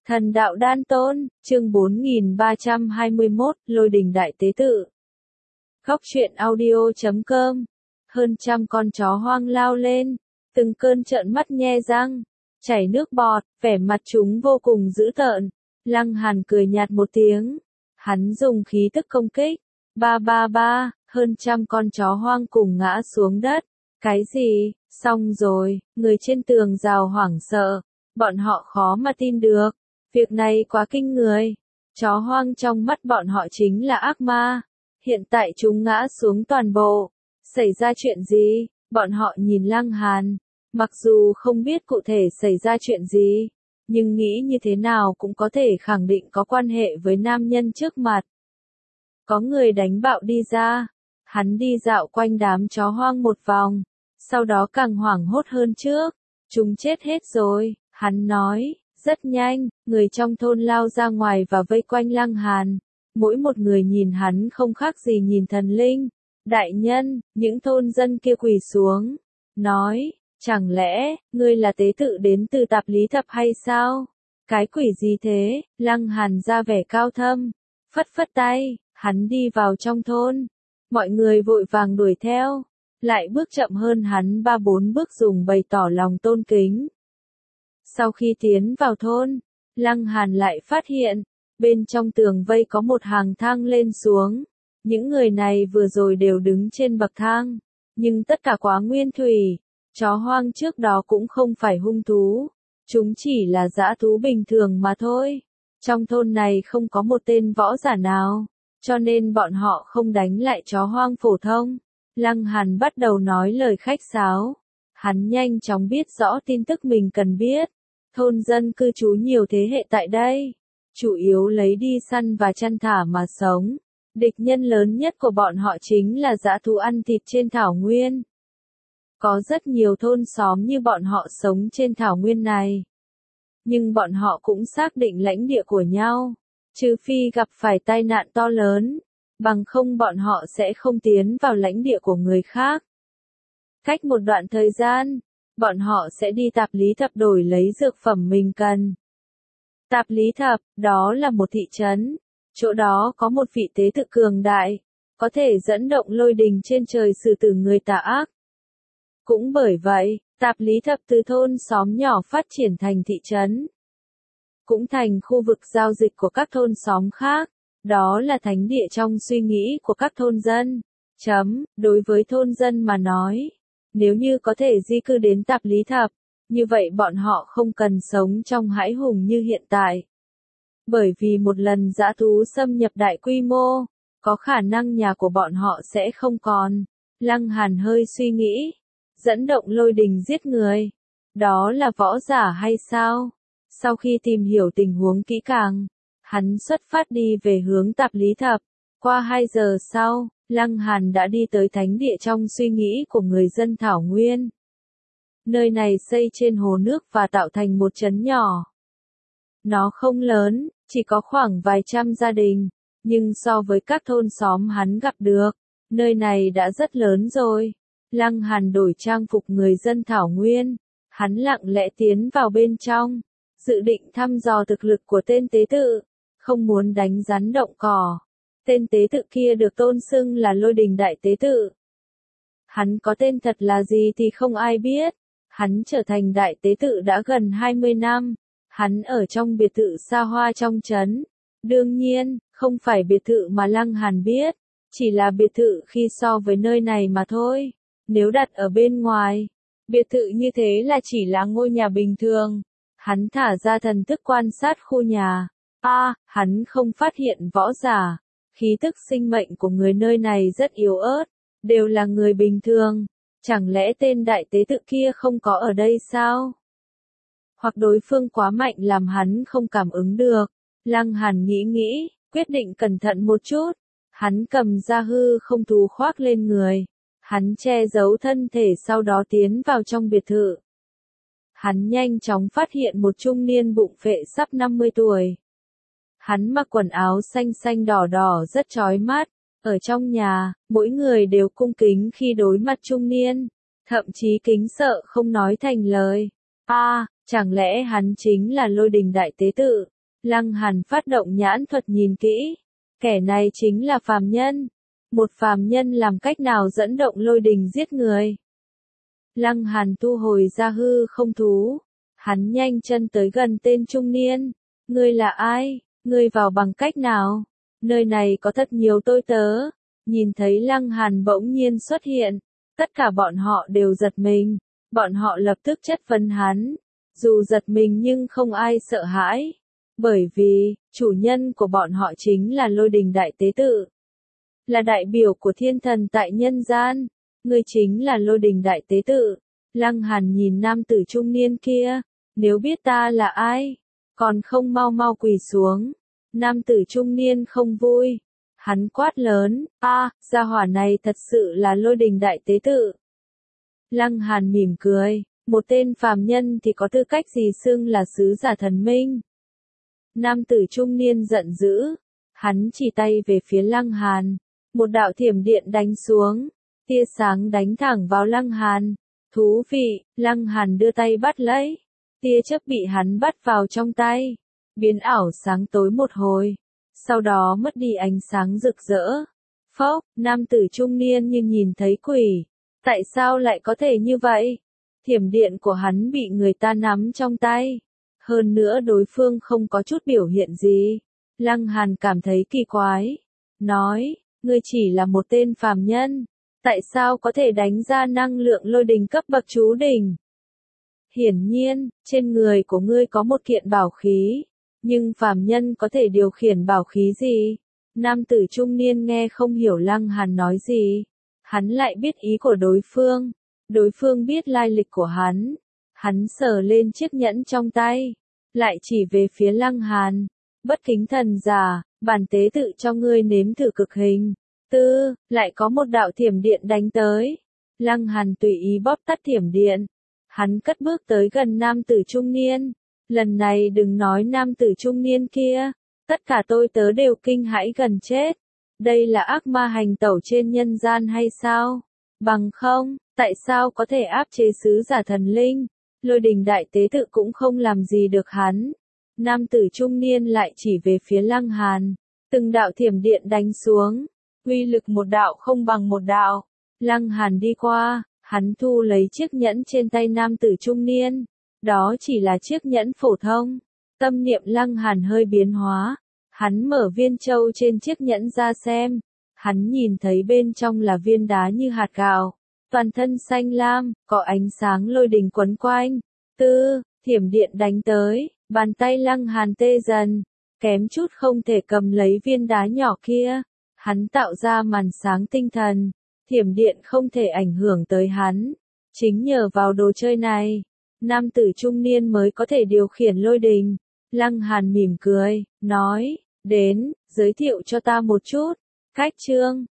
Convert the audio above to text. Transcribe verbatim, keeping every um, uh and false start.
Thần đạo đan tôn, chương bốn nghìn ba trăm hai mươi mốt, Lôi đình đại tế tự. Góc truyện audio chấm com. Hơn trăm con chó hoang lao lên, từng cơn trợn mắt nhe răng, chảy nước bọt, vẻ mặt chúng vô cùng dữ tợn. Lăng Hàn cười nhạt một tiếng, hắn dùng khí tức công kích. Ba ba ba, hơn trăm con chó hoang cùng ngã xuống đất. Cái gì? Xong rồi, người trên tường rào hoảng sợ, bọn họ khó mà tin được. Việc này quá kinh người. Chó hoang trong mắt bọn họ chính là ác ma. Hiện tại chúng ngã xuống toàn bộ. Xảy ra chuyện gì? Bọn họ nhìn Lăng Hàn. Mặc dù không biết cụ thể xảy ra chuyện gì, nhưng nghĩ như thế nào cũng có thể khẳng định có quan hệ với nam nhân trước mặt. Có người đánh bạo đi ra. Hắn đi dạo quanh đám chó hoang một vòng. Sau đó càng hoảng hốt hơn trước. Chúng chết hết rồi, hắn nói. Rất nhanh, người trong thôn lao ra ngoài và vây quanh Lăng Hàn. Mỗi một người nhìn hắn không khác gì nhìn thần linh. Đại nhân, những thôn dân kia quỳ xuống. Nói, chẳng lẽ, ngươi là tế tự đến từ Tạp Lý Thập hay sao? Cái quỷ gì thế? Lăng Hàn ra vẻ cao thâm. Phất phất tay, hắn đi vào trong thôn. Mọi người vội vàng đuổi theo. Lại bước chậm hơn hắn ba bốn bước dùng bày tỏ lòng tôn kính. Sau khi tiến vào thôn, Lăng Hàn lại phát hiện, bên trong tường vây có một hàng thang lên xuống. Những người này vừa rồi đều đứng trên bậc thang, nhưng tất cả quá nguyên thủy. Chó hoang trước đó cũng không phải hung thú, chúng chỉ là dã thú bình thường mà thôi. Trong thôn này không có một tên võ giả nào, cho nên bọn họ không đánh lại chó hoang phổ thông. Lăng Hàn bắt đầu nói lời khách sáo. Hắn nhanh chóng biết rõ tin tức mình cần biết. Thôn dân cư trú nhiều thế hệ tại đây, chủ yếu lấy đi săn và chăn thả mà sống. Địch nhân lớn nhất của bọn họ chính là dã thú ăn thịt trên thảo nguyên. Có rất nhiều thôn xóm như bọn họ sống trên thảo nguyên này. Nhưng bọn họ cũng xác định lãnh địa của nhau, trừ phi gặp phải tai nạn to lớn, bằng không bọn họ sẽ không tiến vào lãnh địa của người khác. Cách một đoạn thời gian, bọn họ sẽ đi Tạp Lý Thập đổi lấy dược phẩm mình cần. Tạp Lý Thập, đó là một thị trấn. Chỗ đó có một vị tế tự cường đại, có thể dẫn động lôi đình trên trời xử tử người tà ác. Cũng bởi vậy, Tạp Lý Thập từ thôn xóm nhỏ phát triển thành thị trấn. Cũng thành khu vực giao dịch của các thôn xóm khác. Đó là thánh địa trong suy nghĩ của các thôn dân. Chấm, đối với thôn dân mà nói, nếu như có thể di cư đến Tạp Lý Thập, như vậy bọn họ không cần sống trong hãi hùng như hiện tại. Bởi vì một lần dã thú xâm nhập đại quy mô, có khả năng nhà của bọn họ sẽ không còn. Lăng Hàn hơi suy nghĩ, dẫn động lôi đình giết người. Đó là võ giả hay sao? Sau khi tìm hiểu tình huống kỹ càng, hắn xuất phát đi về hướng Tạp Lý Thập. Qua hai giờ sau, Lăng Hàn đã đi tới thánh địa trong suy nghĩ của người dân Thảo Nguyên. Nơi này xây trên hồ nước và tạo thành một trấn nhỏ. Nó không lớn, chỉ có khoảng vài trăm gia đình, nhưng so với các thôn xóm hắn gặp được, nơi này đã rất lớn rồi. Lăng Hàn đổi trang phục người dân Thảo Nguyên, hắn lặng lẽ tiến vào bên trong, dự định thăm dò thực lực của tên tế tự, không muốn đánh rắn động cỏ. Tên tế tự kia được tôn xưng là Lôi đình đại tế tự. Hắn có tên thật là gì thì không ai biết. Hắn trở thành đại tế tự đã gần hai mươi năm. Hắn ở trong biệt thự xa hoa trong trấn. Đương nhiên, không phải biệt thự mà Lăng Hàn biết, chỉ là biệt thự khi so với nơi này mà thôi. Nếu đặt ở bên ngoài, biệt thự như thế là chỉ là ngôi nhà bình thường. Hắn thả ra thần thức quan sát khu nhà. A, à, hắn không phát hiện võ giả. Khí tức sinh mệnh của người nơi này rất yếu ớt, đều là người bình thường. Chẳng lẽ tên đại tế tự kia không có ở đây sao? Hoặc đối phương quá mạnh làm hắn không cảm ứng được. Lăng Hàn nghĩ nghĩ, quyết định cẩn thận một chút. Hắn cầm ra hư không thú khoác lên người. Hắn che giấu thân thể sau đó tiến vào trong biệt thự. Hắn nhanh chóng phát hiện một trung niên bụng phệ sắp năm mươi tuổi. Hắn mặc quần áo xanh xanh đỏ đỏ rất chói mắt. Ở trong nhà, mỗi người đều cung kính khi đối mặt trung niên. Thậm chí kính sợ không nói thành lời. A, à, chẳng lẽ hắn chính là Lôi đình đại tế tự? Lăng Hàn phát động nhãn thuật nhìn kỹ. Kẻ này chính là phàm nhân. Một phàm nhân làm cách nào dẫn động lôi đình giết người? Lăng Hàn thu hồi ra hư không thú. Hắn nhanh chân tới gần tên trung niên. Ngươi là ai? Ngươi vào bằng cách nào? Nơi này có thật nhiều tôi tớ. Nhìn thấy Lăng Hàn bỗng nhiên xuất hiện. Tất cả bọn họ đều giật mình. Bọn họ lập tức chất vấn hắn. Dù giật mình nhưng không ai sợ hãi. Bởi vì, chủ nhân của bọn họ chính là Lôi Đình Đại Tế Tự. Là đại biểu của thiên thần tại nhân gian. Ngươi chính là Lôi Đình Đại Tế Tự. Lăng Hàn nhìn nam tử trung niên kia. Nếu biết ta là ai, còn không mau mau quỳ xuống. Nam tử trung niên không vui. Hắn quát lớn, a, gia hỏa này thật sự là Lôi Đình Đại Tế Tự. Lăng Hàn mỉm cười, một tên phàm nhân thì có tư cách gì xưng là sứ giả thần minh. Nam tử trung niên giận dữ, hắn chỉ tay về phía Lăng Hàn, một đạo thiểm điện đánh xuống, tia sáng đánh thẳng vào Lăng Hàn. Thú vị, Lăng Hàn đưa tay bắt lấy, tia chớp bị hắn bắt vào trong tay, biến ảo sáng tối một hồi, sau đó mất đi ánh sáng rực rỡ. Phốc, nam tử trung niên như nhìn thấy quỷ. Tại sao lại có thể như vậy? Thiểm điện của hắn bị người ta nắm trong tay. Hơn nữa đối phương không có chút biểu hiện gì. Lăng Hàn cảm thấy kỳ quái. Nói, ngươi chỉ là một tên phàm nhân. Tại sao có thể đánh ra năng lượng lôi đình cấp bậc chú đỉnh? Hiển nhiên, trên người của ngươi có một kiện bảo khí. Nhưng phàm nhân có thể điều khiển bảo khí gì? Nam tử trung niên nghe không hiểu Lăng Hàn nói gì. Hắn lại biết ý của đối phương. Đối phương biết lai lịch của hắn. Hắn sờ lên chiếc nhẫn trong tay. Lại chỉ về phía Lăng Hàn. Bất kính thần giả, bản tế tự cho ngươi nếm thử cực hình. Tư, lại có một đạo thiểm điện đánh tới. Lăng Hàn tùy ý bóp tắt thiểm điện. Hắn cất bước tới gần nam tử trung niên. Lần này đừng nói nam tử trung niên kia. Tất cả tôi tớ đều kinh hãi gần chết. Đây là ác ma hành tẩu trên nhân gian hay sao? Bằng không, tại sao có thể áp chế sứ giả thần linh? Lôi Đình Đại Tế Tự cũng không làm gì được hắn. Nam tử trung niên lại chỉ về phía Lăng Hàn. Từng đạo thiểm điện đánh xuống. Uy lực một đạo không bằng một đạo. Lăng Hàn đi qua, hắn thu lấy chiếc nhẫn trên tay nam tử trung niên. Đó chỉ là chiếc nhẫn phổ thông. Tâm niệm Lăng Hàn hơi biến hóa. Hắn mở viên châu trên chiếc nhẫn ra xem. Hắn nhìn thấy bên trong là viên đá như hạt gạo. Toàn thân xanh lam, có ánh sáng lôi đình quấn quanh. Tư, thiểm điện đánh tới, bàn tay Lăng Hàn tê dần. Kém chút không thể cầm lấy viên đá nhỏ kia. Hắn tạo ra màn sáng tinh thần. Thiểm điện không thể ảnh hưởng tới hắn. Chính nhờ vào đồ chơi này, nam tử trung niên mới có thể điều khiển lôi đình. Lăng Hàn mỉm cười, nói, đến, giới thiệu cho ta một chút. Cách chương